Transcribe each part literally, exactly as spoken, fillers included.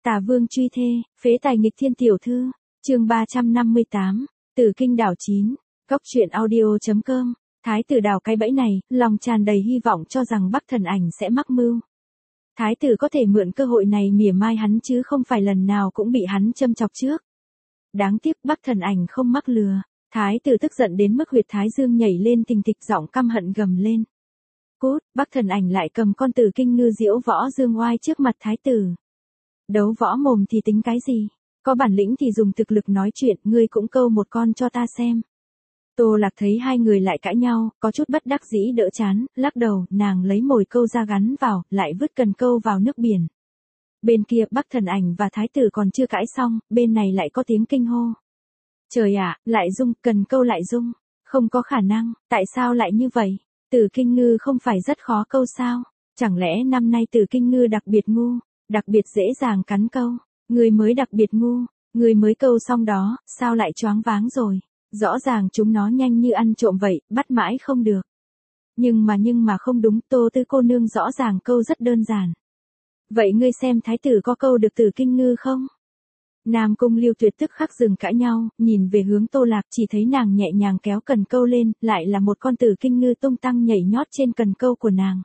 Tả Vương truy thê, phế tài nghịch thiên tiểu thư, chương ba trăm năm mươi tám, Tử Kinh đảo chín, góc truyện audio.com, Thái tử đào cái bẫy này, lòng tràn đầy hy vọng cho rằng Bắc Thần Ảnh sẽ mắc mưu. Thái tử có thể mượn cơ hội này mỉa mai hắn chứ không phải lần nào cũng bị hắn châm chọc trước. Đáng tiếc Bắc Thần Ảnh không mắc lừa, Thái tử tức giận đến mức huyệt thái dương nhảy lên thình thịch, giọng căm hận gầm lên. Cút, Bắc Thần Ảnh lại cầm con Tử Kinh ngư diễu võ dương oai trước mặt thái tử. Đấu võ mồm thì tính cái gì, có bản lĩnh thì dùng thực lực nói chuyện, ngươi cũng câu một con cho ta xem. Tô Lạc thấy hai người lại cãi nhau, có chút bất đắc dĩ đỡ chán, lắc đầu, nàng lấy mồi câu ra gắn vào, lại vứt cần câu vào nước biển. Bên kia Bắc Thần Ảnh và thái tử còn chưa cãi xong, bên này lại có tiếng kinh hô. Trời ạ, lại rung, cần câu lại rung, không có khả năng, tại sao lại như vậy? Tử Kinh ngư không phải rất khó câu sao? Chẳng lẽ năm nay Tử Kinh ngư đặc biệt ngu, đặc biệt dễ dàng cắn câu, người mới đặc biệt ngu, người mới câu xong đó, sao lại choáng váng rồi? Rõ ràng chúng nó nhanh như ăn trộm vậy, bắt mãi không được. Nhưng mà nhưng mà không đúng, Tô Tư cô nương rõ ràng câu rất đơn giản. Vậy ngươi xem thái tử có câu được Tử Kinh ngư không? Nam Cung Liêu Tuyệt tức khắc dừng cãi nhau, nhìn về hướng Tô Lạc, chỉ thấy nàng nhẹ nhàng kéo cần câu lên, lại là một con Tử Kinh ngư tung tăng nhảy nhót trên cần câu của nàng.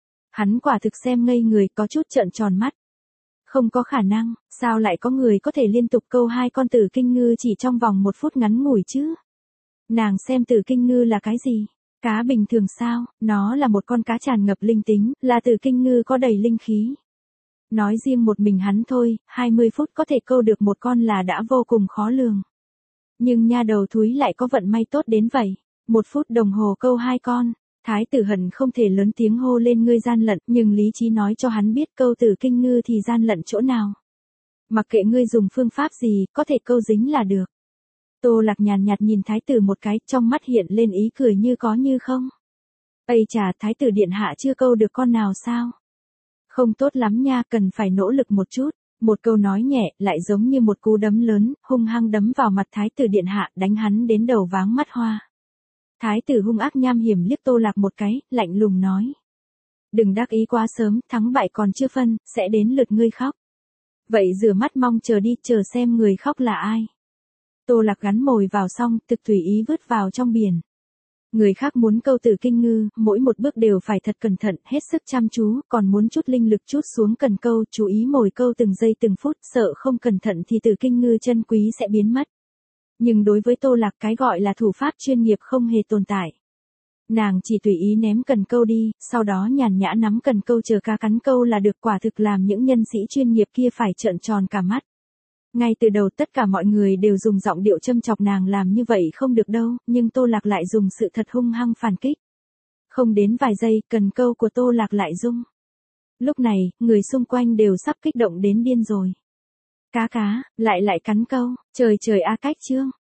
Hắn quả thực xem ngây người, có chút trợn tròn mắt. Không có khả năng, sao lại có người có thể liên tục câu hai con Tử Kinh ngư chỉ trong vòng một phút ngắn ngủi chứ? Nàng xem Tử Kinh ngư là cái gì? Cá bình thường sao? Nó là một con cá tràn ngập linh tính, là Tử Kinh ngư có đầy linh khí. Nói riêng một mình hắn thôi, hai mươi phút có thể câu được một con là đã vô cùng khó lường. Nhưng nha đầu thúi lại có vận may tốt đến vậy, một phút đồng hồ câu hai con. Thái tử hận không thể lớn tiếng hô lên ngươi gian lận, nhưng lý trí nói cho hắn biết câu Tử Kinh ngư thì gian lận chỗ nào. Mặc kệ ngươi dùng phương pháp gì, có thể câu dính là được. Tô Lạc nhàn nhạt nhìn thái tử một cái, trong mắt hiện lên ý cười như có như không. Ây chà, thái tử điện hạ chưa câu được con nào sao? Không tốt lắm nha, cần phải nỗ lực một chút. Một câu nói nhẹ, lại giống như một cú đấm lớn, hung hăng đấm vào mặt thái tử điện hạ, đánh hắn đến đầu váng mắt hoa. Thái tử hung ác nham hiểm liếc Tô Lạc một cái, lạnh lùng nói. Đừng đắc ý quá sớm, thắng bại còn chưa phân, sẽ đến lượt ngươi khóc. Vậy rửa mắt mong chờ đi, chờ xem người khóc là ai. Tô Lạc gắn mồi vào xong, thực tùy ý vứt vào trong biển. Người khác muốn câu Tử Kinh ngư, mỗi một bước đều phải thật cẩn thận, hết sức chăm chú, còn muốn chút linh lực chút xuống cần câu, chú ý mồi câu từng giây từng phút, sợ không cẩn thận thì Tử Kinh ngư chân quý sẽ biến mất. Nhưng đối với Tô Lạc cái gọi là thủ pháp chuyên nghiệp không hề tồn tại. Nàng chỉ tùy ý ném cần câu đi, sau đó nhàn nhã nắm cần câu chờ cá cắn câu là được, quả thực làm những nhân sĩ chuyên nghiệp kia phải trợn tròn cả mắt. Ngay từ đầu tất cả mọi người đều dùng giọng điệu châm chọc nàng làm như vậy không được đâu, nhưng Tô Lạc lại dùng sự thật hung hăng phản kích. Không đến vài giây, cần câu của Tô Lạc lại rung. Lúc này, người xung quanh đều sắp kích động đến điên rồi. Cá cá, lại lại cắn câu, trời trời a cách chương.